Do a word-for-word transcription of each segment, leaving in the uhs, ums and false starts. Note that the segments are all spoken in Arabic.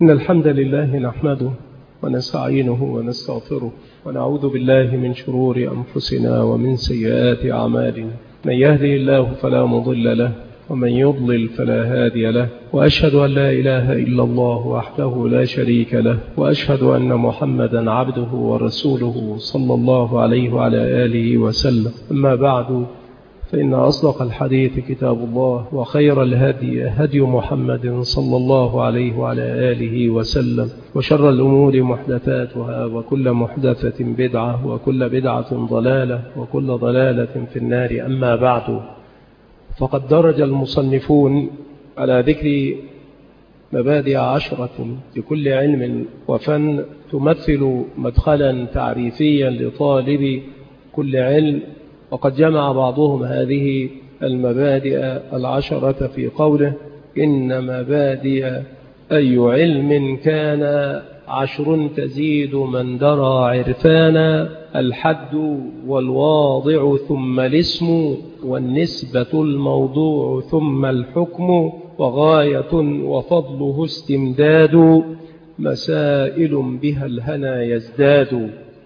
إن الحمد لله نحمده ونستعينه ونستغفره ونعوذ بالله من شرور أنفسنا ومن سيئات أعمالنا. من يهدي الله فلا مضل له ومن يضلل فلا هادي له، وأشهد أن لا إله إلا الله وحده لا شريك له، وأشهد أن محمدا عبده ورسوله صلى الله عليه وعلى آله وسلم. أما بعد، فإن أصدق الحديث كتاب الله، وخير الهدي هدي محمد صلى الله عليه وعلى آله وسلم، وشر الأمور محدثاتها، وكل محدثة بدعة، وكل بدعة ضلالة، وكل ضلالة في النار. أما بعد، فقد درج المصنفون على ذكر مبادئ عشرة لكل علم وفن تمثل مدخلا تعريفيا لطالب كل علم، وقد جمع بعضهم هذه المبادئ العشرة في قوله: إن مبادئ أي علم كان عشر تزيد من درى عرفانا، الحد والواضع ثم الاسم، والنسبة الموضوع ثم الحكم، وغاية وفضله استمداد، مسائل بها الهنا يزداد.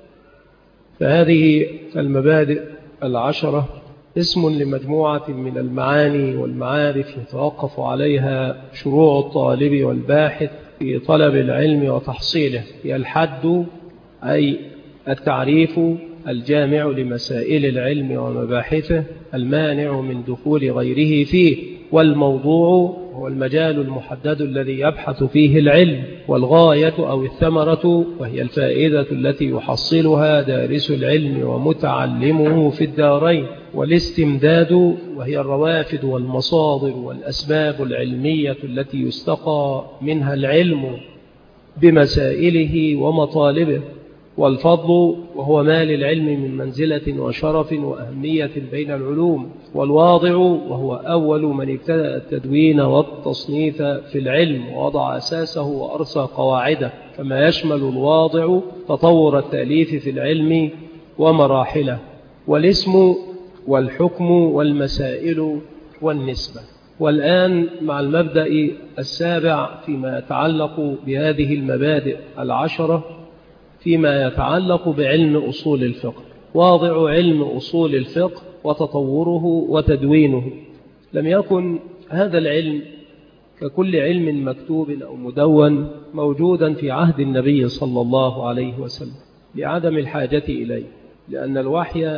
فهذه المبادئ العشرة اسم لمجموعة من المعاني والمعارف يتوقف عليها شروع الطالب والباحث في طلب العلم وتحصيله. هي الحد أي التعريف الجامع لمسائل العلم ومباحثه، المانع من دخول غيره فيه، والموضوع هو المجال المحدد الذي يبحث فيه العلم، والغاية أو الثمرة وهي الفائدة التي يحصلها دارس العلم ومتعلمه في الدارين، والاستمداد وهي الروافد والمصادر والأسباب العلمية التي يستقى منها العلم بمسائله ومطالبه، والفضل وهو ما للعلم من منزلة وشرف وأهمية بين العلوم، والواضع وهو أول من ابتدأ التدوين والتصنيف في العلم ووضع أساسه وأرسى قواعده، كما يشمل الواضع تطور التأليف في العلم ومراحله، والاسم والحكم والمسائل والنسبة. والآن مع المبدأ السابع فيما يتعلق بهذه المبادئ العشرة، فيما يتعلق بعلم أصول الفقه. واضع علم أصول الفقه وتطوره وتدوينه. لم يكن هذا العلم ككل علم مكتوب أو مدون موجودا في عهد النبي صلى الله عليه وسلم لعدم الحاجة إليه، لأن الوحي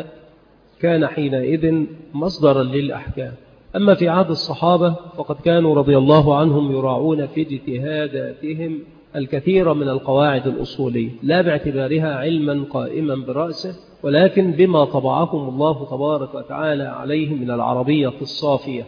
كان حينئذ مصدرا للأحكام. أما في عهد الصحابة فقد كانوا رضي الله عنهم يراعون في اجتهاداتهم الكثير من القواعد الأصولية، لا باعتبارها علما قائما برأسه، ولكن بما طبعهم الله تبارك وتعالى عليه من العربية الصافية.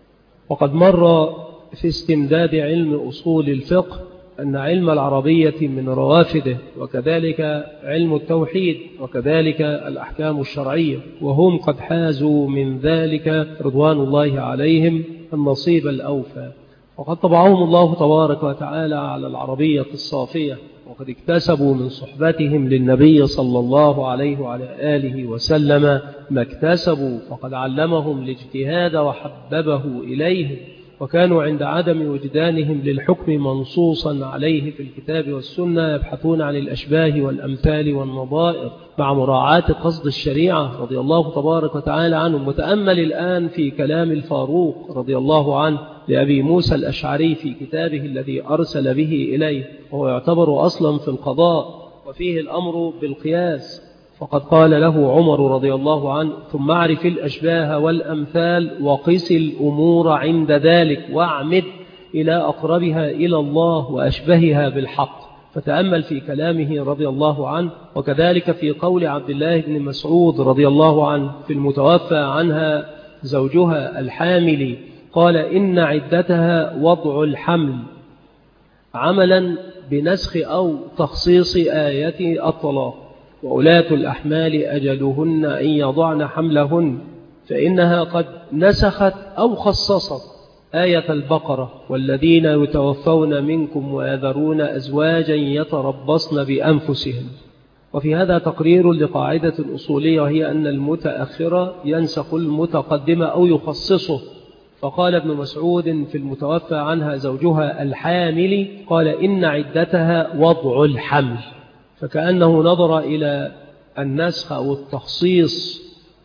وقد مر في استمداد علم أصول الفقه أن علم العربية من روافده، وكذلك علم التوحيد، وكذلك الأحكام الشرعية، وهم قد حازوا من ذلك رضوان الله عليهم النصيب الأوفى. وقد طبعهم الله تبارك وتعالى على العربية الصافية، وقد اكتسبوا من صحبتهم للنبي صلى الله عليه وعلى آله وسلم ما اكتسبوا، فقد علمهم الاجتهاد وحببه إليهم، وكانوا عند عدم وجدانهم للحكم منصوصا عليه في الكتاب والسنة يبحثون عن الأشباه والأمثال والنظائر مع مراعاة قصد الشريعة رضي الله تبارك وتعالى عنهم. متأمل الآن في كلام الفاروق رضي الله عنه لأبي موسى الأشعري في كتابه الذي أرسل به إليه، وهو يعتبر أصلا في القضاء وفيه الأمر بالقياس. فقد قال له عمر رضي الله عنه: ثم اعرف الأشباه والأمثال وقس الأمور عند ذلك، واعمد إلى أقربها إلى الله وأشبهها بالحق. فتأمل في كلامه رضي الله عنه. وكذلك في قول عبد الله بن مسعود رضي الله عنه في المتوفى عنها زوجها الحامل، قال: إن عدتها وضع الحمل، عملا بنسخ أو تخصيص آية الطلاق، وأولاة الأحمال أجلهن أن يضعن حملهن، فإنها قد نسخت أو خصصت آية البقرة: والذين يتوفون منكم ويذرون أزواجا يتربصن بأنفسهم. وفي هذا تقرير لقاعدة أصولية، وهي أن المتأخر ينسخ المتقدم أو يخصصه، فقال ابن مسعود في المتوفى عنها زوجها الحامل، قال إن عدتها وضع الحمل، فكأنه نظر إلى النسخ أو التخصيص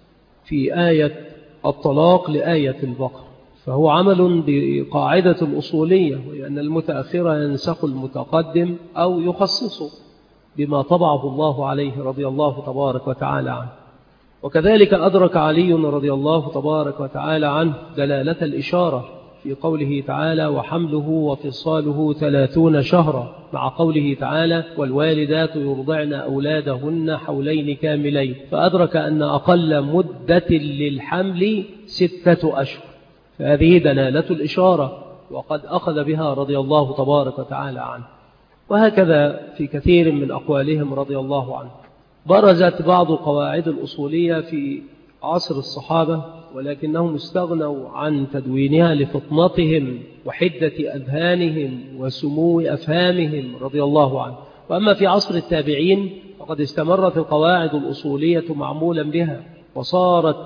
في آية الطلاق لآية البقرة، فهو عمل بقاعدة الأصولية، وأن المتأخر ينسخ المتقدم أو يخصصه بما طبعه الله عليه رضي الله تبارك وتعالى عنه. وكذلك أدرك علي رضي الله تبارك وتعالى عنه دلالة الإشارة في قوله تعالى وحمله وفصاله ثلاثون شهرا، مع قوله تعالى والوالدات يرضعن أولادهن حولين كاملين، فأدرك أن أقل مدة للحمل ستة أشهر، فهذه دلالة الإشارة، وقد أخذ بها رضي الله تبارك وتعالى عنه. وهكذا في كثير من أقوالهم رضي الله عنه. برزت بعض قواعد الأصولية في عصر الصحابة، ولكنهم استغنوا عن تدوينها لفطنتهم وحدة أذهانهم وسمو أفهامهم رضي الله عنه. وأما في عصر التابعين فقد استمرت القواعد الأصولية معمولا بها، وصارت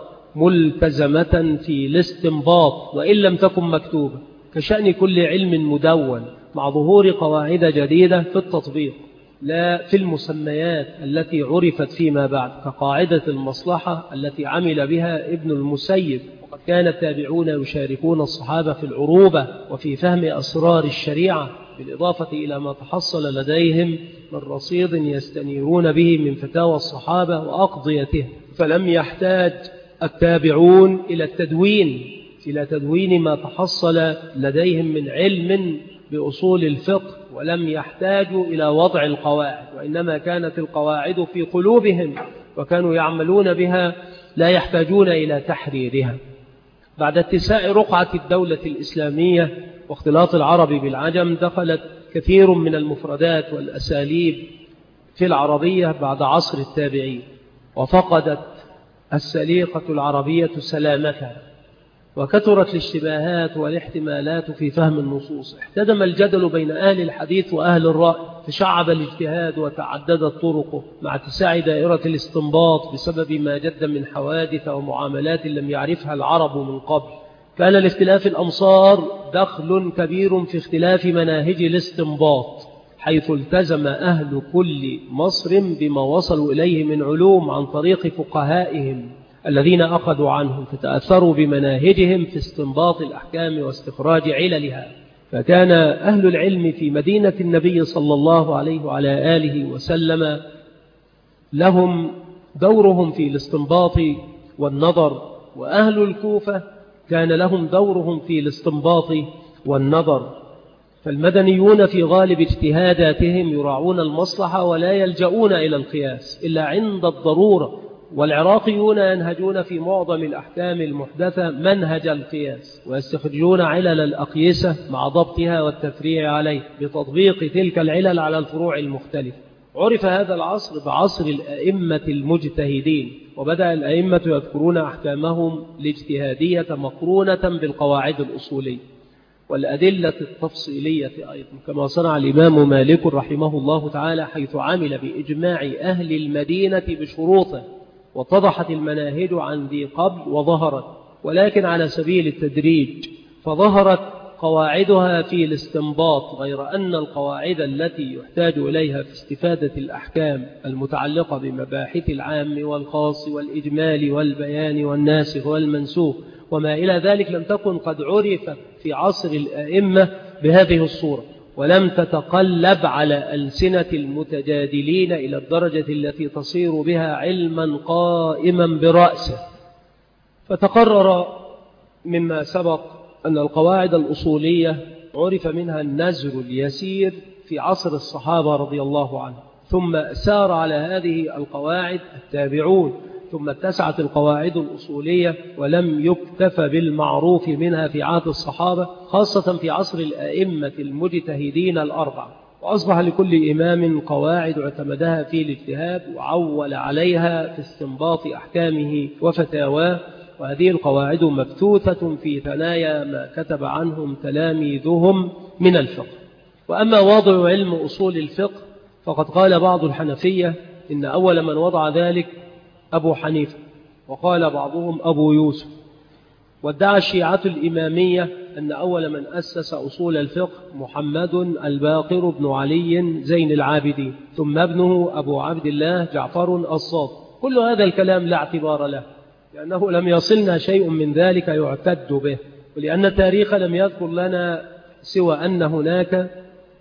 ملتزمة في الاستنباط وإن لم تكن مكتوبة، كشأن كل علم مدون، مع ظهور قواعد جديدة في التطبيق لا في المسميات التي عرفت فيما بعد، كقاعدة المصلحة التي عمل بها ابن المسيب. وقد كان التابعون يشاركون الصحابة في العروبة وفي فهم أسرار الشريعة، بالإضافة إلى ما تحصل لديهم من رصيد يستنيرون به من فتاوى الصحابة وأقضيتهم، فلم يحتاج التابعون إلى التدوين إلى تدوين ما تحصل لديهم من علم بأصول الفقه، ولم يحتاجوا إلى وضع القواعد، وإنما كانت القواعد في قلوبهم وكانوا يعملون بها لا يحتاجون إلى تحريرها. بعد اتساع رقعة الدولة الإسلامية واختلاط العرب بالعجم، دخلت كثير من المفردات والأساليب في العربية بعد عصر التابعين، وفقدت السليقة العربية سلامتها، وكثرت الاشتباهات والاحتمالات في فهم النصوص. احتدم الجدل بين أهل الحديث وأهل الرأي، تشعب الاجتهاد وتعددت طرقه، مع اتساع دائرة الاستنباط بسبب ما جد من حوادث ومعاملات لم يعرفها العرب من قبل. كان لاختلاف الأمصار دخل كبير في اختلاف مناهج الاستنباط، حيث التزم أهل كل مصر بما وصلوا إليه من علوم عن طريق فقهائهم الذين أخذوا عنهم، فتأثروا بمناهجهم في استنباط الأحكام واستخراج عللها. فكان أهل العلم في مدينة النبي صلى الله عليه وعلى آله وسلم لهم دورهم في الاستنباط والنظر، وأهل الكوفة كان لهم دورهم في الاستنباط والنظر. فالمدنيون في غالب اجتهاداتهم يراعون المصلحة ولا يلجؤون إلى القياس إلا عند الضرورة، والعراقيون ينهجون في معظم الأحكام المحدثة منهج القياس، ويستخرجون علل الأقيسة مع ضبطها والتفريع عليه بتطبيق تلك العلل على الفروع المختلفة. عرف هذا العصر بعصر الأئمة المجتهدين، وبدأ الأئمة يذكرون أحكامهم الاجتهادية مقرونة بالقواعد الأصولية والأدلة التفصيلية أيضا، كما صنع الإمام مالك رحمه الله تعالى، حيث عمل بإجماع أهل المدينة بشروطه، واتضحت المناهج عن ذي قبل وظهرت، ولكن على سبيل التدريج، فظهرت قواعدها في الاستنباط، غير أن القواعد التي يحتاج إليها في استفادة الأحكام المتعلقة بمباحث العام والخاص والإجمال والبيان والناسخ والمنسوخ وما إلى ذلك لم تكن قد عرفت في عصر الأئمة بهذه الصورة، ولم تتقلب على ألسنة المتجادلين إلى الدرجة التي تصير بها علما قائما برأسه. فتقرر مما سبق أن القواعد الأصولية عرف منها النزر اليسير في عصر الصحابة رضي الله عنهم، ثم سار على هذه القواعد التابعون، ثم اتسعت القواعد الأصولية ولم يكتف بالمعروف منها في عهد الصحابة، خاصة في عصر الأئمة المجتهدين الأربعة، وأصبح لكل إمام قواعد اعتمدها في الاجتهاد وعول عليها في استنباط أحكامه وفتاواه، وهذه القواعد مبثوثة في ثنايا ما كتب عنهم تلاميذهم من الفقه. وأما واضع علم أصول الفقه فقد قال بعض الحنفية إن أول من وضع ذلك أبو حنيفة، وقال بعضهم أبو يوسف، وادعى الشيعة الإمامية أن أول من أسس أصول الفقه محمد الباقر بن علي زين العابدين، ثم ابنه أبو عبد الله جعفر الصادق. كل هذا الكلام لا اعتبار له، لأنه لم يصلنا شيء من ذلك يعتد به، ولأن التاريخ لم يذكر لنا سوى أن هناك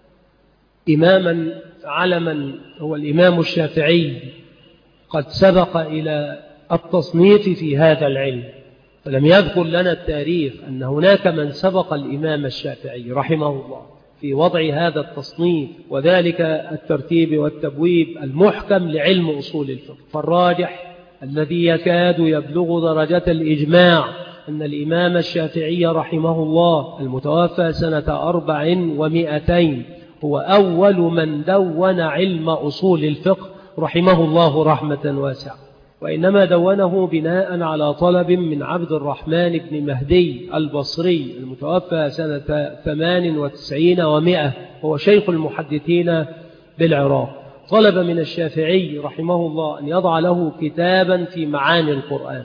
إماما علما هو الإمام الشافعي قد سبق إلى التصنيف في هذا العلم، فلم يذكر لنا التاريخ أن هناك من سبق الإمام الشافعي رحمه الله في وضع هذا التصنيف، وذلك الترتيب والتبويب المحكم لعلم أصول الفقه. فالراجح الذي يكاد يبلغ درجة الإجماع أن الإمام الشافعي رحمه الله المتوفى سنة أربع ومئتين هو أول من دون علم أصول الفقه رحمه الله رحمة واسعة، وإنما دونه بناء على طلب من عبد الرحمن بن مهدي البصري المتوفى سنة ثمان وتسعين ومئة، هو شيخ المحدثين بالعراق. طلب من الشافعي رحمه الله أن يضع له كتابا في معاني القرآن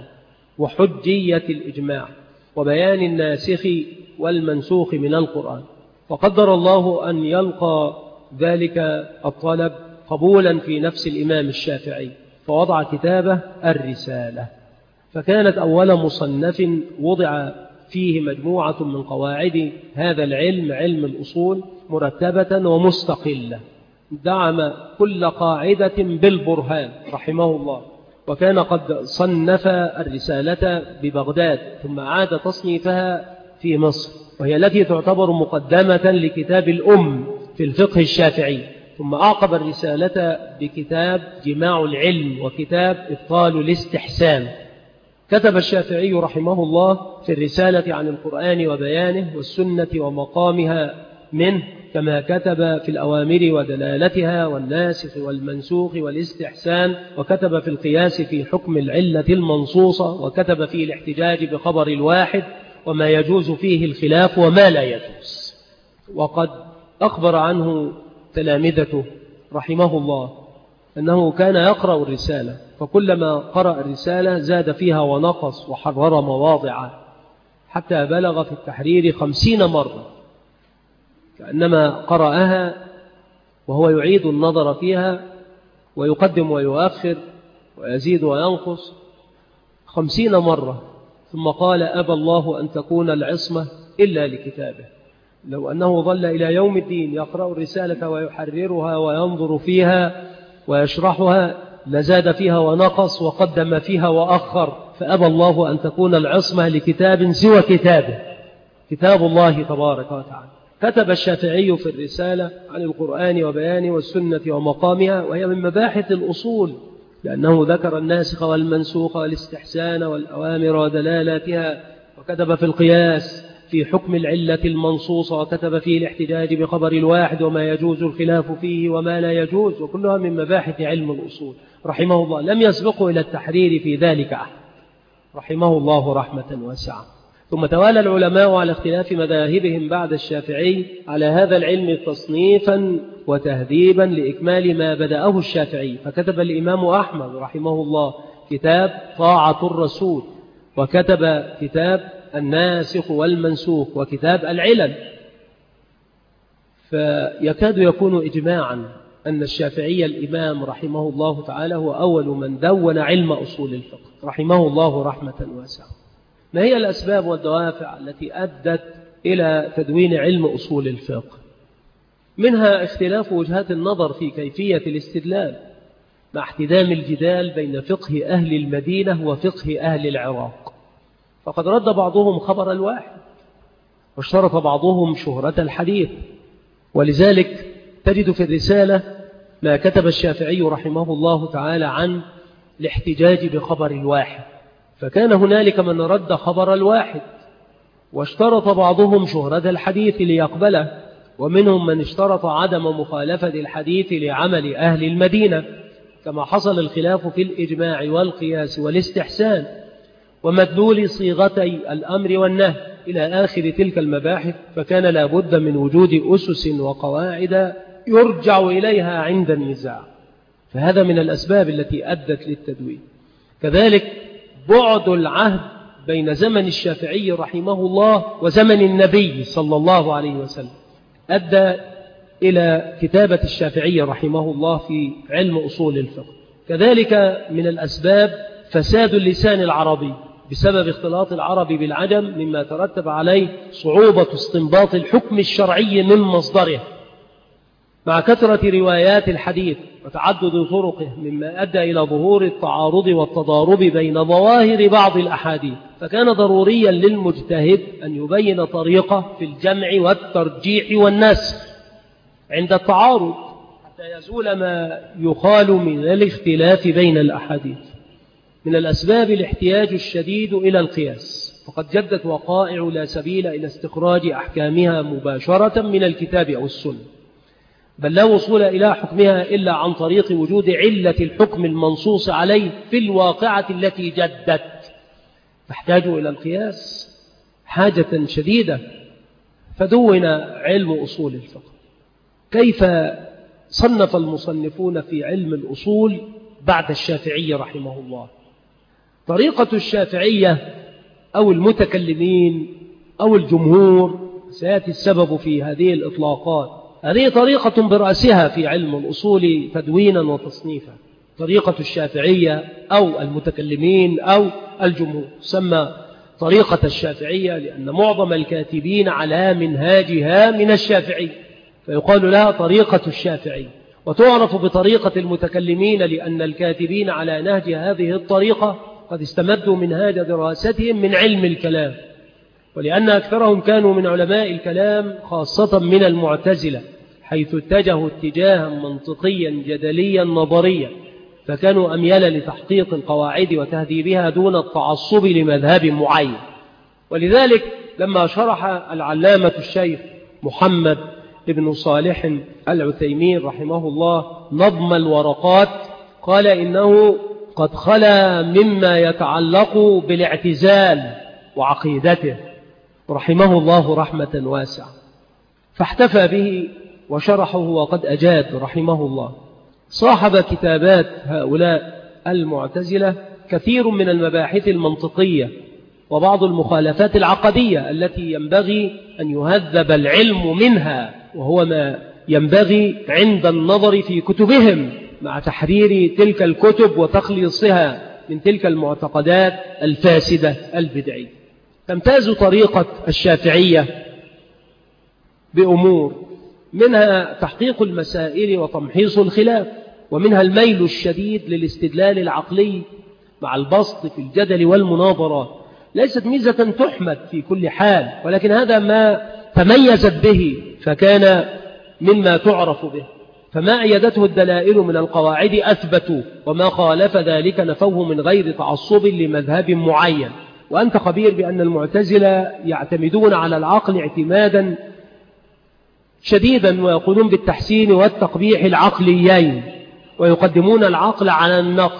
وحجية الإجماع وبيان الناسخ والمنسوخ من القرآن، فقدر الله أن يلقى ذلك الطلب قبولا في نفس الإمام الشافعي، فوضع كتابه الرسالة، فكانت أول مصنف وضع فيه مجموعة من قواعد هذا العلم، علم الأصول، مرتبة ومستقلة، دعم كل قاعدة بالبرهان رحمه الله. وكان قد صنف الرسالة ببغداد، ثم عاد تصنيفها في مصر، وهي التي تعتبر مقدمة لكتاب الأم في الفقه الشافعي، ثم أعقب الرسالة بكتاب جماع العلم وكتاب إبطال الاستحسان. كتب الشافعي رحمه الله في الرسالة عن القرآن وبيانه والسنة ومقامها منه، كما كتب في الأوامر ودلالتها والناسخ والمنسوخ والاستحسان، وكتب في القياس في حكم العلة المنصوصة، وكتب في الاحتجاج بخبر الواحد وما يجوز فيه الخلاف وما لا يجوز. وقد أخبر عنه تلامذته رحمه الله أنه كان يقرأ الرسالة، فكلما قرأ الرسالة زاد فيها ونقص وحرر مواضع، حتى بلغ في التحرير خمسين مرة، كأنما قرأها وهو يعيد النظر فيها ويقدم ويؤخر ويزيد وينقص خمسين مرة، ثم قال: أبى الله أن تكون العصمة إلا لكتابه. لو أنه ظل إلى يوم الدين يقرأ الرسالة ويحررها وينظر فيها ويشرحها لزاد فيها ونقص وقدم فيها وأخر، فأبى الله أن تكون العصمة لكتاب سوى كتابه، كتاب الله تبارك وتعالى. كتب الشافعي في الرسالة عن القرآن وبيانه والسنة ومقامها، وهي من مباحث الأصول، لأنه ذكر الناسخ والمنسوخ والاستحسان والأوامر ودلالاتها، وكتب في القياس في حكم العلة المنصوصة، وكتب فيه الاحتجاج بخبر الواحد وما يجوز الخلاف فيه وما لا يجوز، وكلها من مباحث علم الأصول رحمه الله. لم يسبقه إلى التحرير في ذلك أحد رحمه الله رحمة واسعة. ثم توالى العلماء على اختلاف مذاهبهم بعد الشافعي على هذا العلم تصنيفا وتهذيبا لإكمال ما بدأه الشافعي، فكتب الإمام أحمد رحمه الله كتاب طاعة الرسول، وكتب كتاب الناسخ والمنسوخ، وكتاب العلل. فيكاد يكون إجماعا أن الشافعي الإمام رحمه الله تعالى هو أول من دون علم أصول الفقه رحمه الله رحمة واسعة. ما هي الأسباب والدوافع التي أدت إلى تدوين علم أصول الفقه؟ منها اختلاف وجهات النظر في كيفية الاستدلال، مع احتدام الجدال بين فقه أهل المدينة وفقه أهل العراق، فقد رد بعضهم خبر الواحد، واشترط بعضهم شهرة الحديث. ولذلك تجد في الرسالة ما كتب الشافعي رحمه الله تعالى عن الاحتجاج بخبر الواحد، فكان هنالك من رد خبر الواحد، واشترط بعضهم شهرة الحديث ليقبله، ومنهم من اشترط عدم مخالفة الحديث لعمل أهل المدينة، كما حصل الخلاف في الإجماع والقياس والاستحسان ومدلول صيغتي الأمر والنهي إلى آخر تلك المباحث. فكان لا بد من وجود أسس وقواعد يرجع إليها عند النزاع، فهذا من الأسباب التي أدت للتدوين. كذلك بعد العهد بين زمن الشافعي رحمه الله وزمن النبي صلى الله عليه وسلم أدى إلى كتابة الشافعي رحمه الله في علم أصول الفقه. كذلك من الأسباب فساد اللسان العربي بسبب اختلاط العربي بالعجم، مما ترتب عليه صعوبة استنباط الحكم الشرعي من مصدره، مع كثرة روايات الحديث وتعدد طرقه، مما أدى إلى ظهور التعارض والتضارب بين ظواهر بعض الأحاديث. فكان ضروريا للمجتهد أن يبين طريقة في الجمع والترجيح والنسخ عند التعارض حتى يزول ما يقال من الاختلاف بين الأحاديث. من الأسباب الاحتياج الشديد إلى القياس، فقد جدت وقائع لا سبيل إلى استخراج أحكامها مباشرة من الكتاب أو السنة، بل لا وصول إلى حكمها إلا عن طريق وجود علة الحكم المنصوص عليه في الواقعة التي جدت، فاحتاجوا إلى القياس حاجة شديدة. فدون علم أصول الفقه. كيف صنف المصنفون في علم الأصول بعد الشافعي رحمه الله؟ طريقة الشافعية أو المتكلمين أو الجمهور، سيأتي السبب في هذه الإطلاقات، هذه طريقة برأسها في علم الأصول تدوينا وتصنيفا. طريقة الشافعية أو المتكلمين أو الجمهور سمى طريقة الشافعية لأن معظم الكاتبين على منهاجها من الشافعي، فيقال لها طريقة الشافعي. وتعرف بطريقة المتكلمين لأن الكاتبين على نهج هذه الطريقة قد استمدوا منهاج دراستهم من علم الكلام، ولأن أكثرهم كانوا من علماء الكلام خاصة من المعتزلة، حيث اتجهوا اتجاها منطقيا جدليا نظريا، فكانوا أميال لتحقيق القواعد وتهذيبها دون التعصب لمذهب معين. ولذلك لما شرح العلامة الشيخ محمد ابن صالح العثيمين رحمه الله نظم الورقات، قال إنه قد خلا مما يتعلق بالاعتزال وعقيدته رحمه الله رحمة واسعة، فاحتفى به وشرحه وقد أجاد رحمه الله. صاحب كتابات هؤلاء المعتزلة كثير من المباحث المنطقية وبعض المخالفات العقدية التي ينبغي أن يهذب العلم منها، وهو ما ينبغي عند النظر في كتبهم مع تحرير تلك الكتب وتخليصها من تلك المعتقدات الفاسدة البدعية. تمتاز طريقة الشافعية بأمور، منها تحقيق المسائل وتمحيص الخلاف، ومنها الميل الشديد للاستدلال العقلي مع البسط في الجدل والمناظرات. ليست ميزة تحمد في كل حال، ولكن هذا ما تميزت به فكان مما تعرف به. فما أيدته الدلائل من القواعد أثبتوا، وما خالف ذلك نفوه من غير تعصب لمذهب معين. وأنت خبير بأن المعتزلة يعتمدون على العقل اعتمادا شديدا، ويقولون بالتحسين والتقبيح العقليين، ويقدمون العقل على النقل.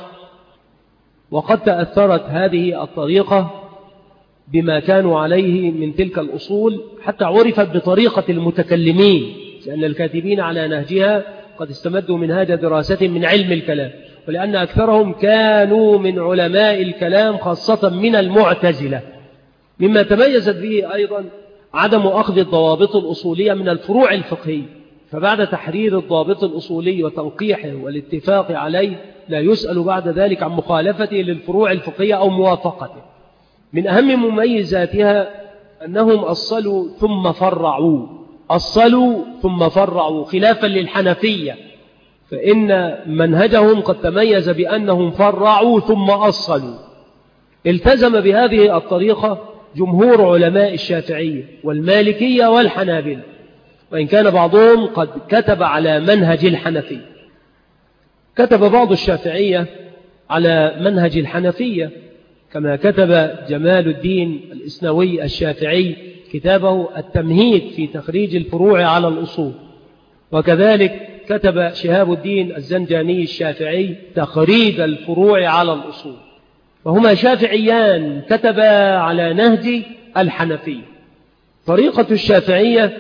وقد تأثرت هذه الطريقة بما كانوا عليه من تلك الأصول حتى عرفت بطريقة المتكلمين، لأن الكاتبين على نهجها قد استمدوا منهاج دراسة من علم الكلام، ولأن أكثرهم كانوا من علماء الكلام خاصة من المعتزلة. مما تميزت به أيضا عدم أخذ الضوابط الأصولية من الفروع الفقهية، فبعد تحرير الضابط الأصولي وتنقيحه والاتفاق عليه لا يسأل بعد ذلك عن مخالفته للفروع الفقهية أو موافقته. من أهم مميزاتها أنهم أصلوا ثم فرعوا، أصلوا ثم فرعوا، خلافا للحنفية، فإن منهجهم قد تميز بأنهم فرعوا ثم أصلوا. التزم بهذه الطريقة جمهور علماء الشافعية والمالكية والحنابلة، وإن كان بعضهم قد كتب على منهج الحنفية. كتب بعض الشافعية على منهج الحنفية، كما كتب جمال الدين الإسنوي الشافعي كتابه التمهيد في تخريج الفروع على الأصول، وكذلك كتب شهاب الدين الزنجاني الشافعي تخريج الفروع على الأصول، وهما شافعيان كتبا على نهج الحنفية. طريقة الشافعية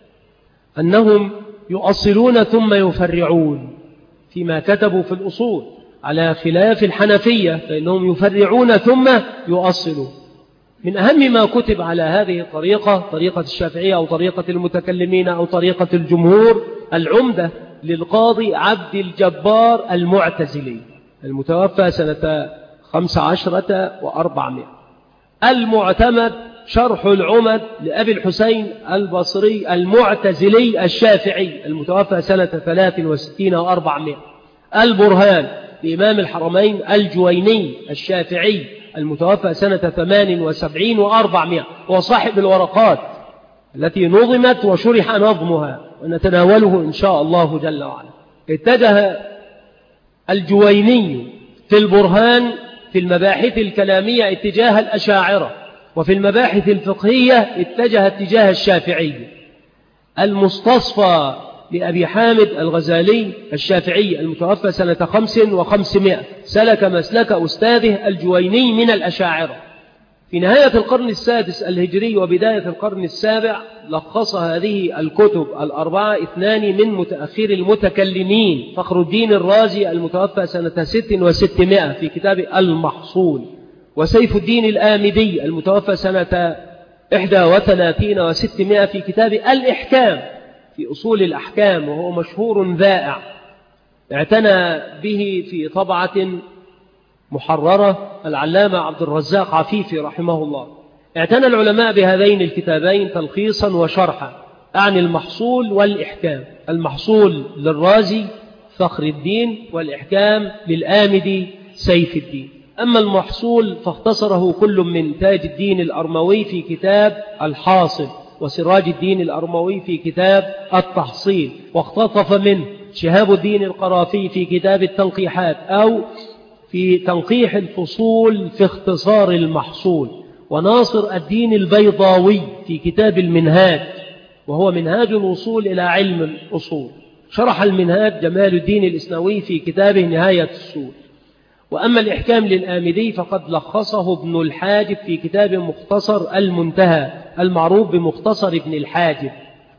أنهم يؤصلون ثم يفرعون فيما كتبوا في الأصول، على خلاف الحنفية فإنهم يفرعون ثم يؤصلون. من أهم ما كتب على هذه الطريقة، طريقة الشافعية أو طريقة المتكلمين أو طريقة الجمهور، العمدة للقاضي عبد الجبار المعتزلي المتوفى سنة خمس عشرة وأربعمائة. المعتمد شرح العمد لأبي الحسين البصري المعتزلي الشافعي المتوفى سنة ثلاث وستين وأربعمائة. البرهان لإمام الحرمين الجويني الشافعي المتوفى سنة ثمان وسبعين وأربعمائة، وصاحب الورقات التي نظمت وشرح نظمها ونتناوله إن شاء الله جل وعلا. اتجه الجويني في البرهان في المباحث الكلامية اتجاه الأشاعرة، وفي المباحث الفقهية اتجه اتجاه الشافعي. المستصفى لأبي حامد الغزالي الشافعي المتوفى سنة خمس وخمسمائة سلك مسلك أستاذه الجويني من الأشاعرة. في نهاية القرن السادس الهجري وبداية القرن السابع لخص هذه الكتب الأربعة اثنان من متأخر المتكلمين، فخر الدين الرازي المتوفى سنة ست وستمائة في كتاب المحصول، وسيف الدين الآمدي المتوفى سنة إحدى وثلاثين وستمائة في كتاب الإحكام في أصول الأحكام، وهو مشهور ذائع اعتنى به في طبعة محررة العلامة عبد الرزاق عفيفي رحمه الله. اعتنى العلماء بهذين الكتابين تلخيصا وشرحا عن المحصول والإحكام. المحصول للرازي فخر الدين، والإحكام للآمدي سيف الدين. أما المحصول فاختصره كل من تاج الدين الأرموي في كتاب الحاصل، وسراج الدين الأرموي في كتاب التحصيل، واختطف منه شهاب الدين القرافي في كتاب التنقيحات أو في تنقيح الفصول في اختصار المحصول، وناصر الدين البيضاوي في كتاب المنهاج وهو منهاج الوصول إلى علم الأصول. شرح المنهاج جمال الدين الإسنوي في كتابه نهاية السور. وأما الإحكام للآمدي فقد لخصه ابن الحاجب في كتاب مختصر المنتهى المعروف بمختصر ابن الحاجب.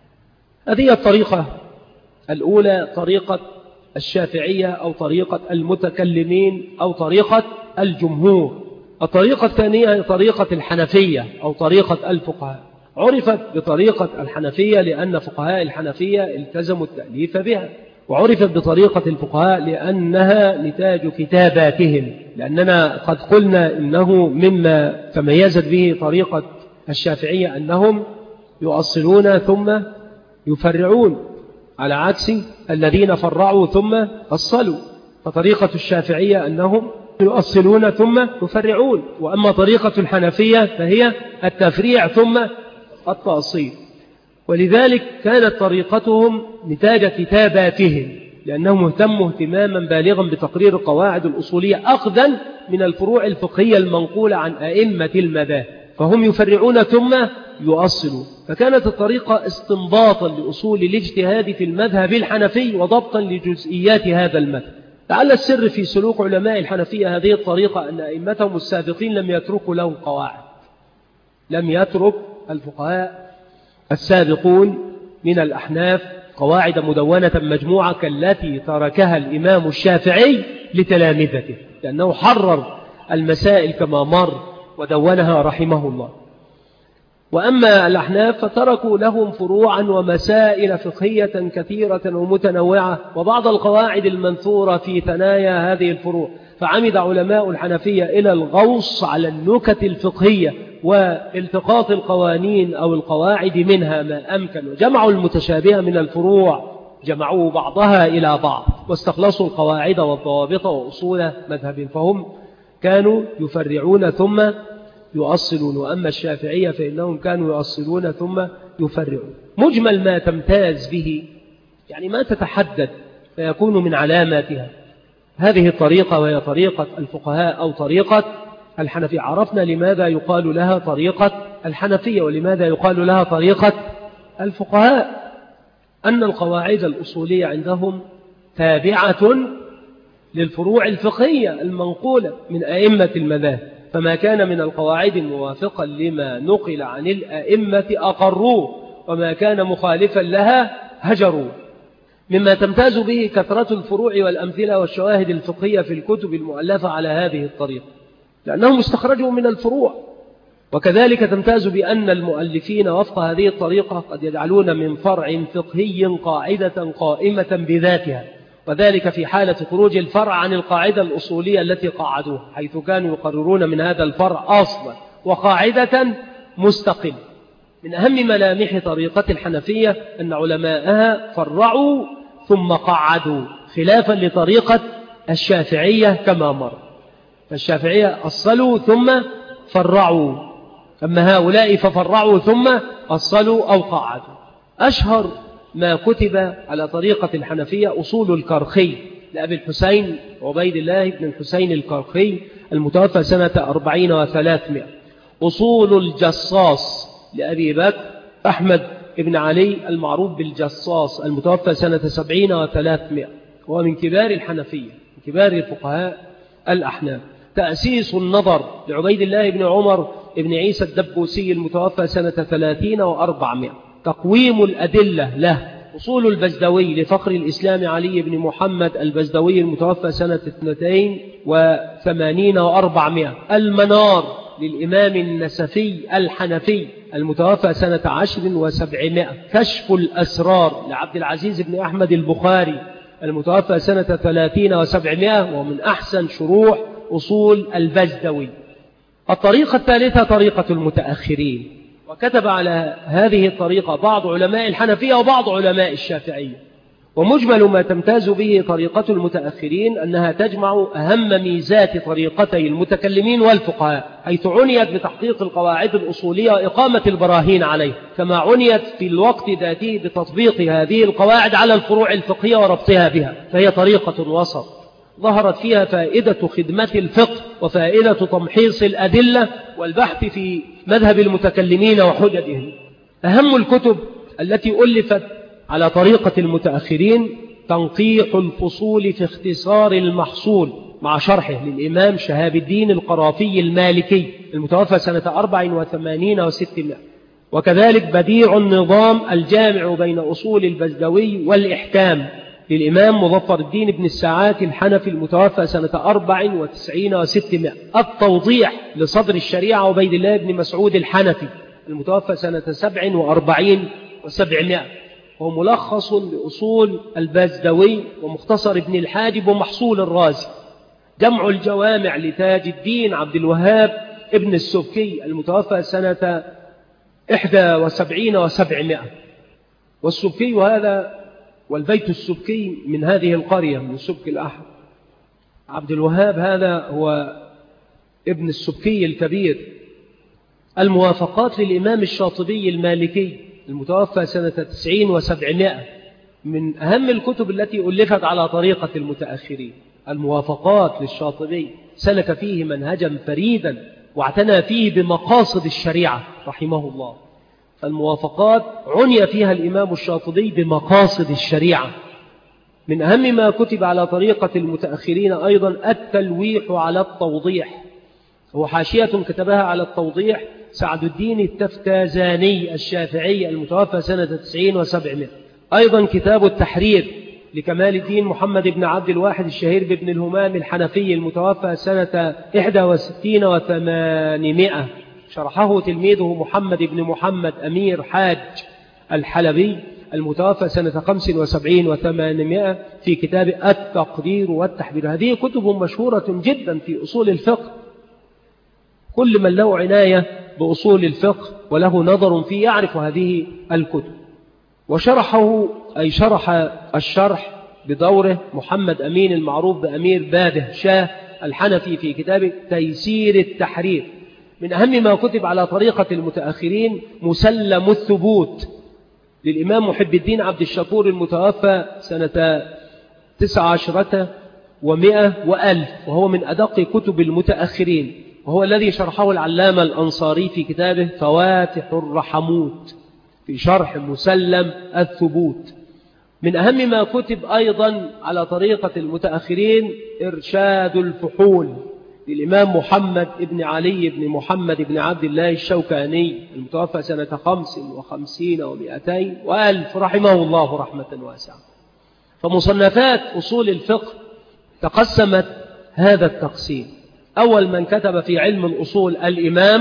هذه الطريقة الأولى طريقة الشافعية أو طريقة المتكلمين أو طريقة الجمهور. الطريقة الثانية هي طريقة الحنفية أو طريقة الفقهاء. عرفت بطريقة الحنفية لأن فقهاء الحنفية التزموا التأليف بها، وعرفت بطريقة الفقهاء لأنها نتاج كتاباتهم، لأننا قد قلنا إنه مما تميزت به طريقة الشافعية أنهم يؤصلون ثم يفرعون، على عكس الذين فرعوا ثم أصلوا. فطريقة الشافعية أنهم يؤصلون ثم يفرعون، وأما طريقة الحنفية فهي التفريع ثم التأصيل. ولذلك كانت طريقتهم نتاج كتاباتهم، لأنهم اهتموا اهتماما بالغا بتقرير القواعد الأصولية أخذا من الفروع الفقهية المنقولة عن أئمة المذاهب، فهم يفرعون ثم يؤصلون. فكانت الطريقة استنباطا لأصول الاجتهاد في المذهب الحنفي وضبطا لجزئيات هذا المذهب. لعل السر في سلوك علماء الحنفية هذه الطريقة أن أئمتهم السابقين لم يتركوا لهم قواعد، لم يترك الفقهاء السابقون من الأحناف قواعد مدونة مجموعة كالتي تركها الإمام الشافعي لتلامذته، لأنه حرر المسائل كما مر ودونها رحمه الله. وأما الأحناف فتركوا لهم فروعا ومسائل فقهية كثيرة ومتنوعة وبعض القواعد المنثورة في ثنايا هذه الفروع، فعمد علماء الحنفية إلى الغوص على النكت الفقهية والتقاط القوانين أو القواعد منها ما أمكن، وجمعوا المتشابه من الفروع جمعوا بعضها إلى بعض واستخلصوا القواعد والضوابط وأصول مذهب، فهم كانوا يفرعون ثم يؤصلون. وأما الشافعية فإنهم كانوا يؤصلون ثم يفرعون. مجمل ما تمتاز به يعني ما تتحدد فيكون من علاماتها هذه الطريقة، وهي طريقة الفقهاء أو طريقة الحنفية. عرفنا لماذا يقال لها طريقة الحنفية ولماذا يقال لها طريقة الفقهاء. أن القواعد الأصولية عندهم تابعة للفروع الفقهية المنقولة من أئمة المذاهب، فما كان من القواعد موافقا لما نقل عن الأئمة أقروه، وما كان مخالفا لها هجروه. مما تمتاز به كثرة الفروع والأمثلة والشواهد الفقهية في الكتب المؤلفة على هذه الطريقة، لأنهم استخرجوا من الفروع وكذلك تمتاز بأن المؤلفين وفق هذه الطريقة قد يجعلون من فرع فقهي قاعدة قائمة بذاتها، وذلك في حالة خروج الفرع عن القاعدة الأصولية التي قاعدوها، حيث كانوا يقررون من هذا الفرع أصلا وقاعدة مستقل. من أهم ملامح طريقة الحنفية أن علماءها فرعوا ثم قعدوا، خلافا لطريقة الشافعية كما مر. فالشافعية أصلوا ثم فرعوا، أما هؤلاء ففرعوا ثم أصلوا أو قعدوا. أشهر ما كتب على طريقة الحنفية أصول الكرخي لأبي الحسين عبيد الله بن الحسين الكرخي المتوفى سنة أربعين وثلاثمائة. أصول الجصاص لأبي بكر أحمد بن علي المعروف بالجصاص المتوفى سنة سبعين وثلاثمائة، هو من كبار الحنفية، من كبار الفقهاء الأحناف. تأسيس النظر لعبيد الله بن عمر بن عيسى الدبوسي المتوفى سنة ثلاثين وأربعمائة. تقويم الأدلة له. أصول البزدوي لفخر الإسلام علي بن محمد البزدوي المتوفى سنة اثنتين وثمانين وأربعمائة. المنار للإمام النسفي الحنفي المتوفى سنة عشر وسبعمائة. كشف الأسرار لعبد العزيز بن أحمد البخاري المتوفى سنة ثلاثين وسبعمائة، ومن أحسن شروح أصول البزدوي. الطريقة الثالثة طريقة المتأخرين، وكتب على هذه الطريقة بعض علماء الحنفية وبعض علماء الشافعية. ومجمل ما تمتاز به طريقة المتأخرين أنها تجمع أهم ميزات طريقتي المتكلمين والفقهاء، حيث عنيت بتحقيق القواعد الأصولية وإقامة البراهين عليه، كما عنيت في الوقت ذاته بتطبيق هذه القواعد على الفروع الفقهية وربطها بها. فهي طريقة وسط ظهرت فيها فائدة خدمة الفقه وفائدة تمحيص الأدلة والبحث في مذهب المتكلمين وحججهم. أهم الكتب التي ألفت على طريقة المتأخرين تنقيح الفصول في اختصار المحصول مع شرحه للإمام شهاب الدين القرافي المالكي المتوفى سنة أربع وثمانين وستمائة. وكذلك بديع النظام الجامع بين أصول البزدوي والإحكام للإمام مظفر الدين بن الساعات الحنفي المتوفى سنة أربع وتسعين وستمائة. التوضيح لصدر الشريعة عبيد الله بن مسعود الحنفي المتوفى سنة سبع وأربعين وسبعمائة، وهو ملخص لأصول البزدوي ومختصر ابن الحاجب ومحصول الرازي. جمع الجوامع لتاج الدين عبد الوهاب ابن السبكي المتوفى سنة إحدى وسبعين وسبعمائة. والسبكي هذا والبيت السبكي من هذه القرية من السبك الأحد. عبد الوهاب هذا هو ابن السبكي الكبير. الموافقات للإمام الشاطبي المالكي المتوفى سنة تسعين وسبعمائة من أهم الكتب التي ألفت على طريقة المتأخرين. الموافقات للشاطبي سلك فيه منهجا فريدا واعتنى فيه بمقاصد الشريعة رحمه الله. الموافقات عني فيها الإمام الشاطبي بمقاصد الشريعة. من أهم ما كتب على طريقة المتأخرين أيضا التلويح على التوضيح، هو حاشية كتبها على التوضيح سعد الدين التفتازاني الشافعي المتوفى سنة تسعين وسبعمائة. أيضا كتاب التحرير لكمال الدين محمد بن عبد الواحد الشهير بن الهمام الحنفي المتوفى سنة إحدى وستين وثمانمائة، شرحه تلميذه محمد بن محمد أمير حاج الحلبي المتوفى سنة خمس وسبعين وثمانمائة في كتاب التقدير والتحبير. هذه كتب مشهورة جدا في أصول الفقه. كل من له عناية بأصول الفقه وله نظر فيه يعرف هذه الكتب. وشرحه أي شرح الشرح بدوره محمد أمين المعروف بأمير باده شاه الحنفي في كتاب تيسير التحرير. من أهم ما كتب على طريقة المتأخرين مسلم الثبوت للإمام محب الدين عبد الشكور المتوفى سنة تسع عشرة ومئة وألف، وهو من أدق كتب المتأخرين، وهو الذي شرحه العلامة الأنصاري في كتابه فواتح الرحموت في شرح مسلم الثبوت. من أهم ما كتب أيضا على طريقة المتأخرين إرشاد الفحول للإمام محمد بن علي بن محمد بن عبد الله الشوكاني المتوفى سنة خمس وخمسين ومئتين وألف رحمه الله رحمة واسعة. فمصنفات أصول الفقه تقسمت هذا التقسيم. أول من كتب في علم الأصول الإمام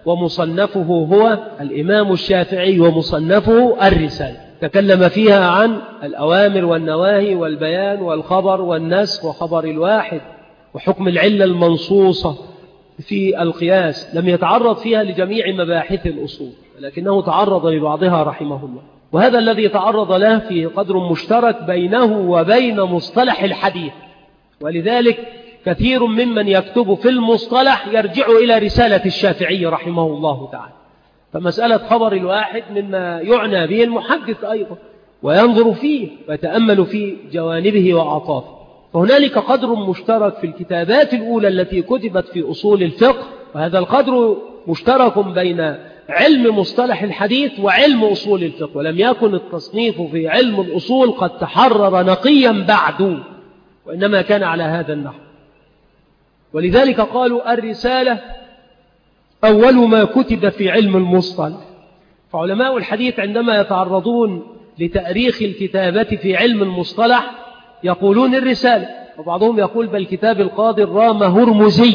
ومصنفه هو الإمام الشافعي ومصنفه الرسالة. تكلم فيها عن الأوامر والنواهي والبيان والخبر والنسخ وخبر الواحد وحكم العلة المنصوصة في القياس. لم يتعرض فيها لجميع مباحث الأصول، ولكنه تعرض لبعضها رحمه الله، وهذا الذي تعرض له فيه قدر مشترك بينه وبين مصطلح الحديث. ولذلك كثير ممن يكتب في المصطلح يرجع إلى رسالة الشافعي رحمه الله تعالى. فمسألة خبر الواحد مما يعنى به المحدث أيضا، وينظر فيه ويتأمل في جوانبه وأعطافه. فهنالك قدر مشترك في الكتابات الأولى التي كتبت في أصول الفقه، وهذا القدر مشترك بين علم مصطلح الحديث وعلم أصول الفقه، ولم يكن التصنيف في علم الأصول قد تحرر نقيا بعد، وإنما كان على هذا النحو. ولذلك قالوا الرسالة أول ما كتب في علم المصطلح. فعلماء الحديث عندما يتعرضون لتأريخ الكتابة في علم المصطلح يقولون الرسالة، وبعضهم يقول بل كتاب القاضي الرام هرمزي.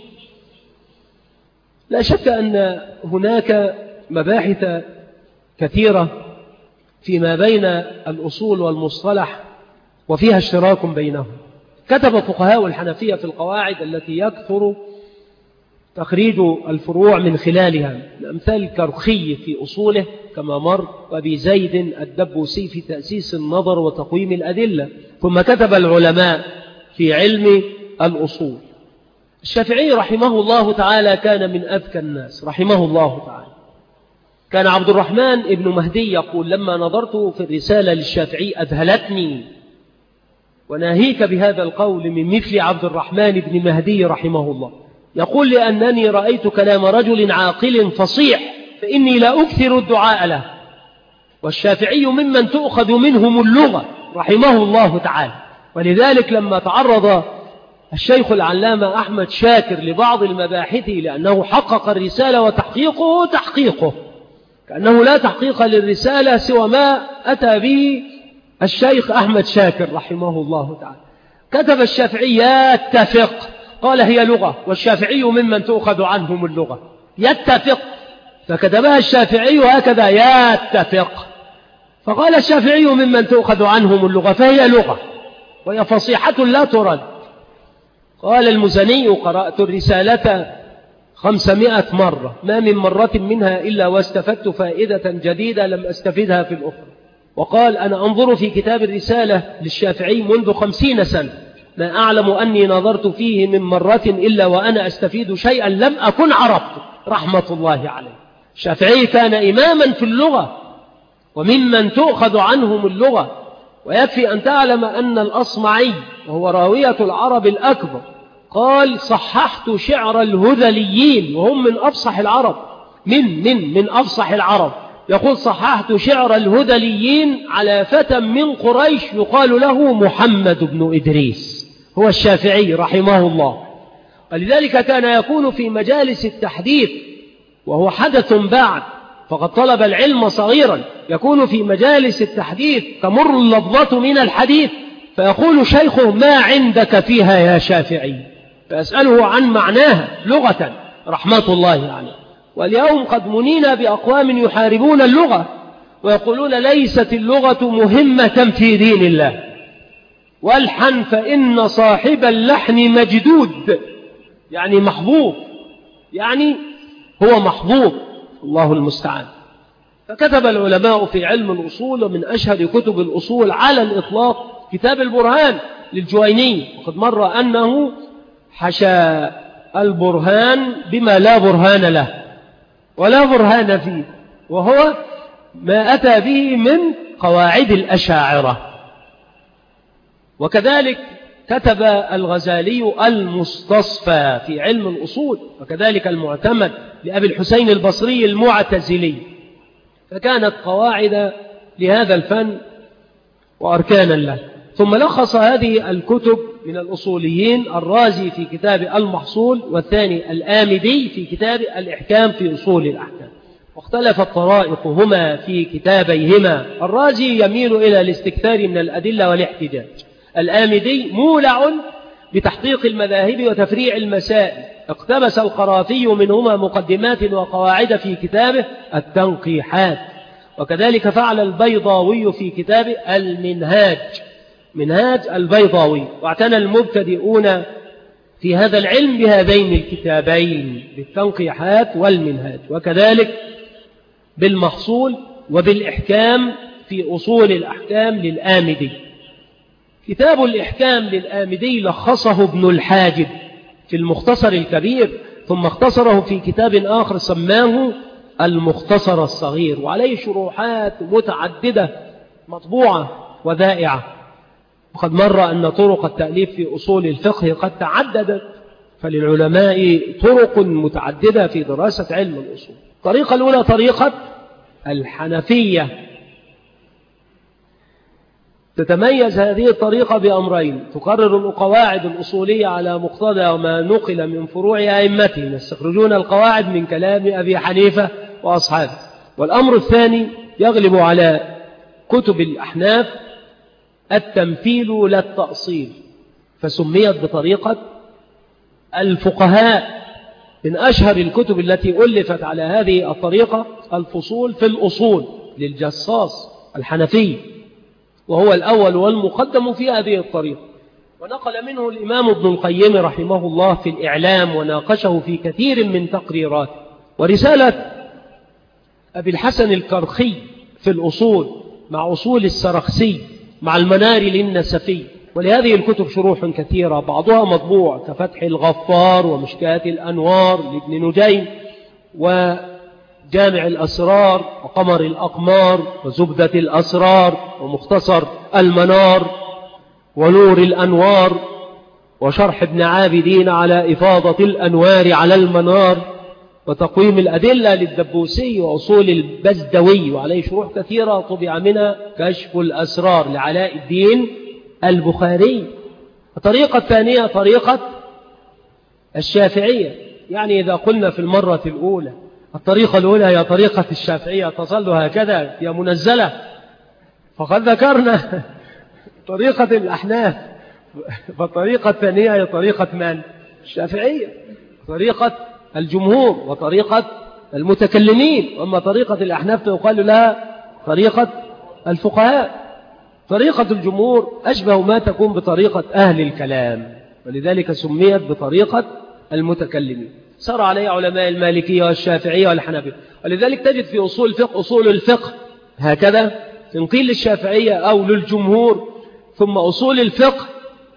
لا شك أن هناك مباحث كثيرة فيما بين الأصول والمصطلح وفيها اشتراك بينهم. كتب فقهاء الحنفية في القواعد التي يكثر تخريج الفروع من خلالها، الأمثال الكرخي في أصوله كما مر، وأبي زيد الدبوسي في تأسيس النظر وتقويم الأدلة. ثم كتب العلماء في علم الأصول. الشافعي رحمه الله تعالى كان من أذكى الناس رحمه الله تعالى. كان عبد الرحمن ابن مهدي يقول لما نظرت في الرسالة للشافعي أذهلتني، وناهيك بهذا القول من مثل عبد الرحمن بن مهدي رحمه الله. يقول لأنني رأيت كلام رجل عاقل فصيح فإني لا أكثر الدعاء له. والشافعي ممن تؤخذ منهم اللغة رحمه الله تعالى. ولذلك لما تعرض الشيخ العلامة أحمد شاكر لبعض المباحث لأنه حقق الرسالة وتحقيقه تحقيقه كأنه لا تحقيق للرسالة سوى ما أتى به الشيخ أحمد شاكر رحمه الله تعالى. كتب الشافعي يتفق، قال هي لغة والشافعي ممن تؤخذ عنهم اللغة، يتفق، فكتبها الشافعي هكذا يتفق، فقال الشافعي ممن تؤخذ عنهم اللغة فهي لغة وهي فصيحة لا ترد. قال المزني قرأت الرسالة خمسمائة مرة، ما من مرة منها إلا واستفدت فائدة جديدة لم أستفدها في الأخرى. وقال أنا أنظر في كتاب الرسالة للشافعي منذ خمسين سنة، ما أعلم أني نظرت فيه من مرة إلا وأنا أستفيد شيئا لم أكن عرفته رحمة الله عليه. الشافعي كان إماما في اللغة وممن تؤخذ عنهم اللغة. ويكفي أن تعلم أن الأصمعي وهو راوية العرب الأكبر قال صححت شعر الهذليين وهم من أفصح العرب، من من من أفصح العرب، يقول صححت شعر الهذليين على فتى من قريش يقال له محمد بن إدريس، هو الشافعي رحمه الله. ولذلك كان يكون في مجالس التحديث وهو حدث بعد، فقد طلب العلم صغيرا، يكون في مجالس التحديث تمر اللفظة من الحديث فيقول شيخه ما عندك فيها يا شافعي، فيسأله عن معناها لغة رحمة الله عليه. واليوم قد منينا بأقوام يحاربون اللغة ويقولون ليست اللغة مهمة في دين الله، والحن فإن صاحب اللحن مجدود، يعني محظوظ، يعني هو محظوظ، الله المستعان. فكتب العلماء في علم الأصول، ومن أشهر كتب الأصول على الإطلاق كتاب البرهان للجويني، وقد مر أنه حشى البرهان بما لا برهان له ولا برهان فيه، وهو ما أتى به من قواعد الأشاعرة. وكذلك كتب الغزالي المستصفى في علم الأصول، وكذلك المعتمد لأبي الحسين البصري المعتزلي، فكانت قواعد لهذا الفن وأركانا له. ثم لخص هذه الكتب من الأصوليين الرازي في كتاب المحصول، والثاني الآمدي في كتاب الإحكام في أصول الأحكام. واختلفت طرائقهما في كتابيهما، الرازي يميل إلى الاستكثار من الأدلة والاحتجاج، الآمدي مولع بتحقيق المذاهب وتفريع المسائل، اقتبس القرافي منهما مقدمات وقواعد في كتابه التنقيحات، وكذلك فعل البيضاوي في كتابه المنهاج، منهاج البيضاوي. واعتنى المبتدئون في هذا العلم بهذين الكتابين، بالتنقيحات والمنهاج، وكذلك بالمحصول وبالإحكام في أصول الأحكام للآمدي. كتاب الإحكام للآمدي لخصه ابن الحاجب في المختصر الكبير، ثم اختصره في كتاب آخر سماه المختصر الصغير، وعليه شروحات متعددة مطبوعة وذائعة. وقد مر أن طرق التأليف في أصول الفقه قد تعددت، فللعلماء طرق متعددة في دراسة علم الأصول. الطريقة الأولى طريقة الحنفية. تتميز هذه الطريقة بأمرين: تقرر القواعد الأصولية على مقتضى ما نقل من فروع أئمتهم، يستخرجون القواعد من كلام أبي حنيفة وأصحابه. والأمر الثاني يغلب على كتب الأحناف التمثيل لا التأصيل، فسميت بطريقة الفقهاء. من أشهر الكتب التي ألفت على هذه الطريقة الفصول في الأصول للجصاص الحنفي، وهو الأول والمقدم في هذه الطريقة. ونقل منه الإمام ابن القيم رحمه الله في الإعلام، وناقشه في كثير من تقريراته. ورسالة أبي الحسن الكرخي في الأصول مع أصول السرخسي مع المنار للنسفي. ولهذه الكتب شروح كثيرة، بعضها مطبوع كفتح الغفار ومشكاة الأنوار لابن نجيم، وجامع الأسرار وقمر الأقمار وزبدة الأسرار ومختصر المنار ونور الأنوار وشرح ابن عابدين على إفاضة الأنوار على المنار وتقويم الأدلة للدبوسي وأصول البزدوي، وعليه شروح كثيرة طبع منها كشف الأسرار لعلاء الدين البخاري. الطريقة الثانية طريقة الشافعية. يعني إذا قلنا في المرة الأولى الطريقة الأولى هي طريقة الشافعية تصل هكذا هي منزلة، فقد ذكرنا طريقة الأحناف، فالطريقة الثانية هي طريقة من؟ الشافعية، طريقة الجمهور وطريقة المتكلمين. وأما طريقة الأحناف فيقال لها طريقة الفقهاء. طريقة الجمهور أشبه ما تكون بطريقة أهل الكلام، ولذلك سميت بطريقة المتكلمين. سار عليه علماء المالكية والشافعية والحنابلة. ولذلك تجد في أصول الفقه أصول الفقه هكذا تنقيل للشافعية أو للجمهور، ثم أصول الفقه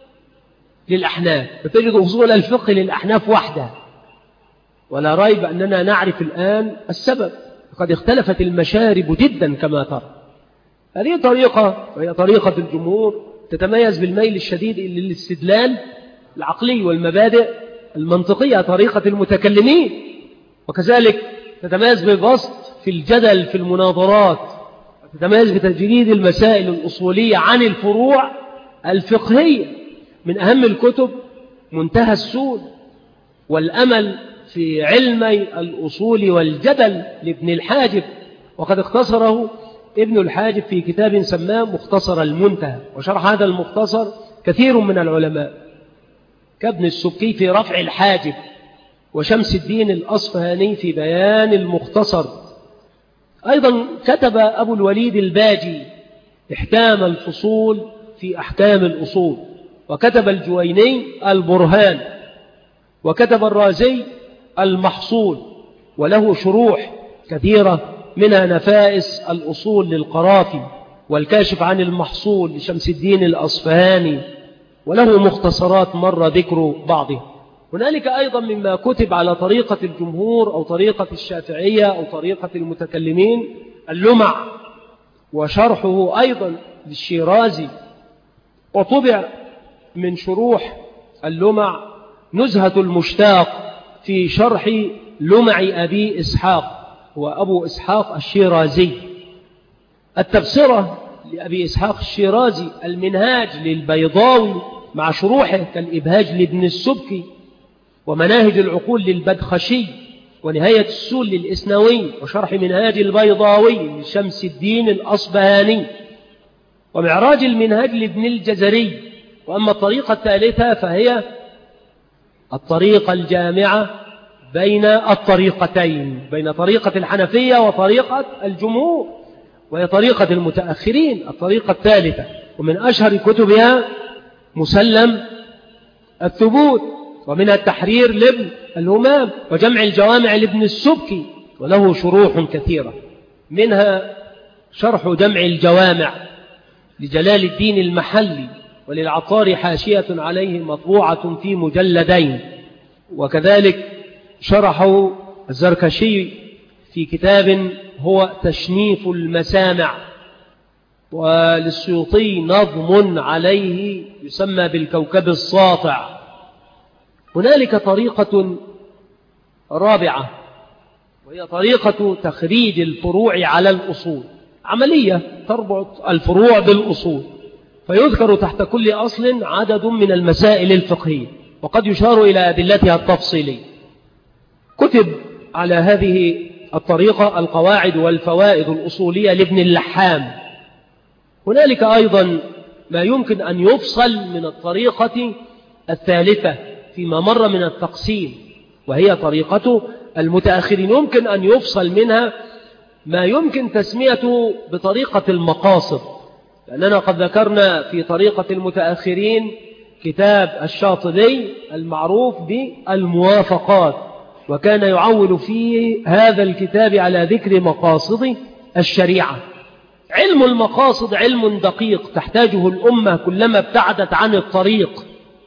للأحناف، فتجد أصول الفقه للأحناف وحدها. ولا ريب أننا نعرف الآن السبب، قد اختلفت المشارب جدا كما ترى. هذه طريقة وهي طريقة الجمهور تتميز بالميل الشديد للاستدلال العقلي والمبادئ المنطقية، طريقة المتكلمين. وكذلك تتميز بالبسط في الجدل في المناظرات، تتميز بتجريد المسائل الأصولية عن الفروع الفقهية. من أهم الكتب منتهى السود والأمل في علمي الأصول والجدل لابن الحاجب، وقد اختصره ابن الحاجب في كتاب سماه مختصر المنتهى. وشرح هذا المختصر كثير من العلماء كابن السبكي في رفع الحاجب، وشمس الدين الأصفهاني في بيان المختصر. أيضا كتب أبو الوليد الباجي إحكام الفصول في أحكام الأصول، وكتب الجويني البرهان، وكتب الرازي المحصول، وله شروح كثيرة منها نفائس الأصول للقرافي، والكاشف عن المحصول لشمس الدين الأصفهاني، وله مختصرات مر ذكر بعضها. هنالك أيضا مما كتب على طريقة الجمهور أو طريقة الشافعية أو طريقة المتكلمين اللمع، وشرحه أيضا للشيرازي، وطبع من شروح اللمع نزهة المشتاق في شرح لمع أبي إسحاق وأبو إسحاق الشيرازي. التبصرة لأبي إسحاق الشيرازي، المنهاج للبيضاوي مع شروحه كالإبهاج لابن السبكي، ومناهج العقول للبدخشي، ونهاية السول للإسنوي، وشرح منهاج البيضاوي لشمس الدين الأصبهاني، ومعراج المنهاج لابن الجزري. وأما الطريقة الثالثة فهي الطريقة الجامعة بين الطريقتين، بين طريقة الحنفية وطريقة الجمهور، وهي طريقة المتأخرين، الطريقة الثالثة. ومن أشهر كتبها مسلم الثبوت، ومنها التحرير لابن الهمام، وجمع الجوامع لابن السبكي، وله شروح كثيرة، منها شرح جمع الجوامع لجلال الدين المحلي، وللعطار حاشية عليه مطبوعة في مجلدين، وكذلك شرحه الزركشي في كتاب هو تشنيف المسامع، وللسيوطي نظم عليه يسمى بالكوكب الساطع. هنالك طريقة رابعة، وهي طريقة تخريج الفروع على الأصول، عملية تربط الفروع بالأصول، فيذكر تحت كل أصل عدد من المسائل الفقهية، وقد يشار إلى أدلتها التفصيلية. كتب على هذه الطريقة القواعد والفوائد الأصولية لابن اللحام. هنالك أيضا ما يمكن أن يفصل من الطريقة الثالثة فيما مر من التقسيم، وهي طريقة المتأخرين. يمكن أن يفصل منها ما يمكن تسميته بطريقة المقاصد، لأننا قد ذكرنا في طريقة المتأخرين كتاب الشاطبي المعروف بالموافقات، وكان يعول في هذا الكتاب على ذكر مقاصد الشريعة. علم المقاصد علم دقيق تحتاجه الأمة كلما ابتعدت عن الطريق.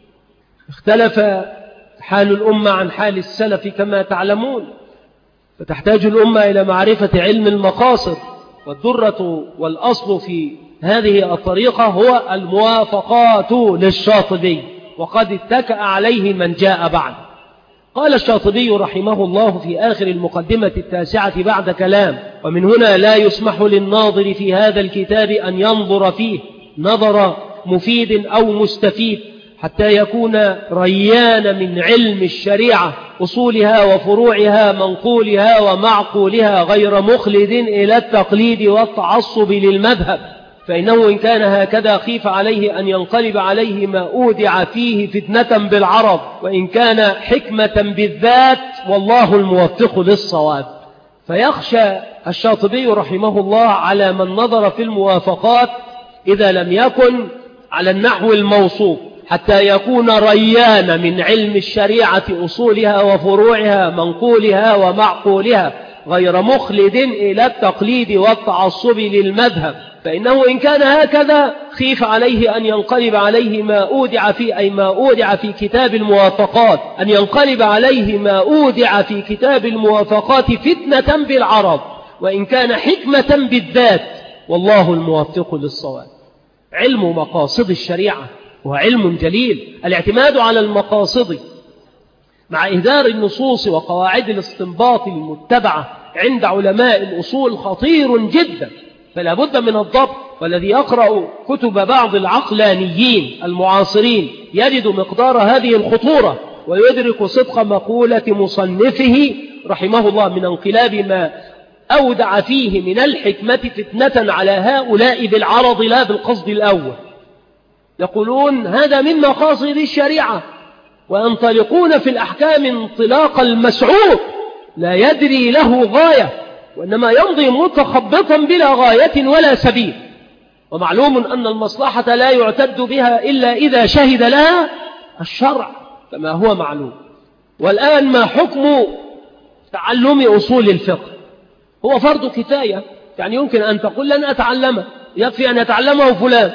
اختلف حال الأمة عن حال السلف كما تعلمون، فتحتاج الأمة إلى معرفة علم المقاصد، والدرة والأصل في هذه الطريقة هو الموافقات للشاطبي، وقد اتكأ عليه من جاء بعد. قال الشاطبي رحمه الله في آخر المقدمة التاسعة بعد كلام: ومن هنا لا يسمح للناظر في هذا الكتاب أن ينظر فيه نظر مفيد أو مستفيد، حتى يكون ريان من علم الشريعة أصولها وفروعها منقولها ومعقولها، غير مخلد إلى التقليد والتعصب للمذهب، فإنه إن كان هكذا خيف عليه أن ينقلب عليه ما أودع فيه فتنة بالعرض، وإن كان حكمة بالذات، والله الموفق للصواب. فيخشى الشاطبي رحمه الله على من نظر في الموافقات إذا لم يكن على النحو الموصوف، حتى يكون ريان من علم الشريعة أصولها وفروعها منقولها ومعقولها، غير مخلد إلى التقليد والتعصب للمذهب، فإنه إن كان هكذا خيف عليه أن ينقلب عليه ما أودع في أي ما أودع في كتاب الموافقات أن ينقلب عليه ما أودع في كتاب الموافقات فتنة بالعرض، وإن كان حكمة بالذات، والله الموفق للصواب. علم مقاصد الشريعة وهو علم جليل. الاعتماد على المقاصد مع إهدار النصوص وقواعد الاستنباط المتبعة عند علماء الأصول خطير جدا، فلا بد من الضبط. والذي يقرأ كتب بعض العقلانيين المعاصرين يجد مقدار هذه الخطورة، ويدرك صدق مقولة مصنفه رحمه الله من انقلاب ما أودع فيه من الحكمة فتنة على هؤلاء بالعرض لا بالقصد الأول. يقولون هذا من مقاصد الشريعة، وينطلقون في الأحكام انطلاق المسعود لا يدري له غاية، وإنما يمضي متخبطا بلا غاية ولا سبيل. ومعلوم أن المصلحة لا يعتد بها إلا إذا شهد لها الشرع كما هو معلوم. والآن ما حكم تعلم أصول الفقه؟ هو فرض كفاية، يعني يمكن أن تقول لن أتعلمه، يكفي أن يتعلمه فلان،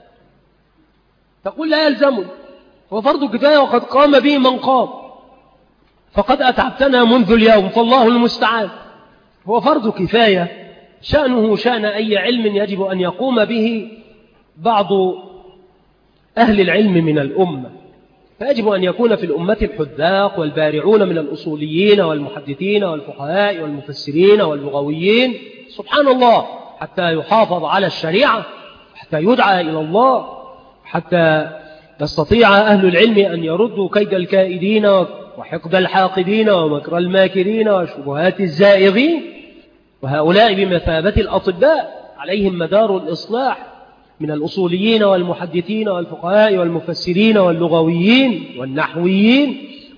تقول لا يلزمني، هو فرض كفاية وقد قام به من قام، فقد أتعبتنا منذ اليوم فالله المستعان. هو فرض كفاية، شأنه شأن أي علم يجب أن يقوم به بعض أهل العلم من الأمة، فيجب أن يكون في الأمة الحذاق والبارعون من الأصوليين والمحدثين والفقهاء والمفسرين واللغويين، سبحان الله، حتى يحافظ على الشريعة، حتى يدعى إلى الله، حتى يستطيع أهل العلم أن يردوا كيد الكائدين وحقد الحاقدين ومكر الماكرين وشبهات الزائغين. وهؤلاء بمثابة الأطباء عليهم مدار الإصلاح من الأصوليين والمحدثين والفقهاء والمفسرين واللغويين والنحويين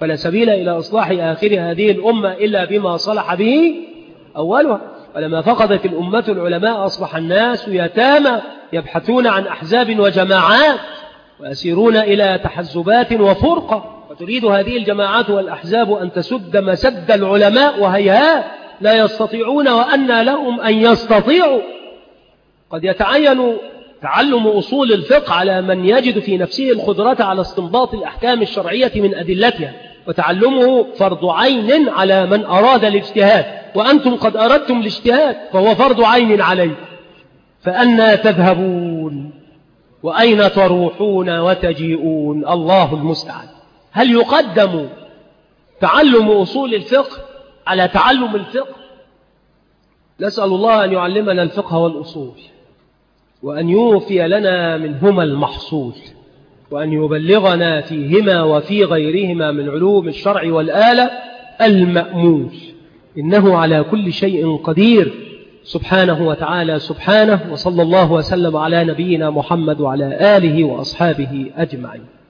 فلا سبيل إلى إصلاح آخر هذه الأمة إلا بما صلح به أولها. ولما فقدت الأمة العلماء أصبح الناس يتامى يبحثون عن أحزاب وجماعات ويسيرون إلى تحزبات وفرقة، وتريد هذه الجماعات والأحزاب أن تسد مسد العلماء، وهيهات لا يستطيعون، وأنى لهم أن يستطيعوا. قد يتعين تعلم أصول الفقه على من يجد في نفسه القدرة على استنباط الأحكام الشرعية من أدلتها، وتعلمه فرض عين على من أراد الاجتهاد، وأنتم قد أردتم الاجتهاد فهو فرض عين عليه. فأنى تذهبون وأين تروحون وتجيئون؟ الله المستعان. هل يقدم تعلم أصول الفقه على تعلم الفقه؟ نسأل الله أن يعلمنا الفقه والأصول، وأن يوفي لنا منهما المحصول، وأن يبلغنا فيهما وفي غيرهما من علوم الشرع والآلة المأمول، إنه على كل شيء قدير سبحانه وتعالى. سبحانه. وصلى الله وسلم على نبينا محمد وعلى آله وأصحابه أجمعين.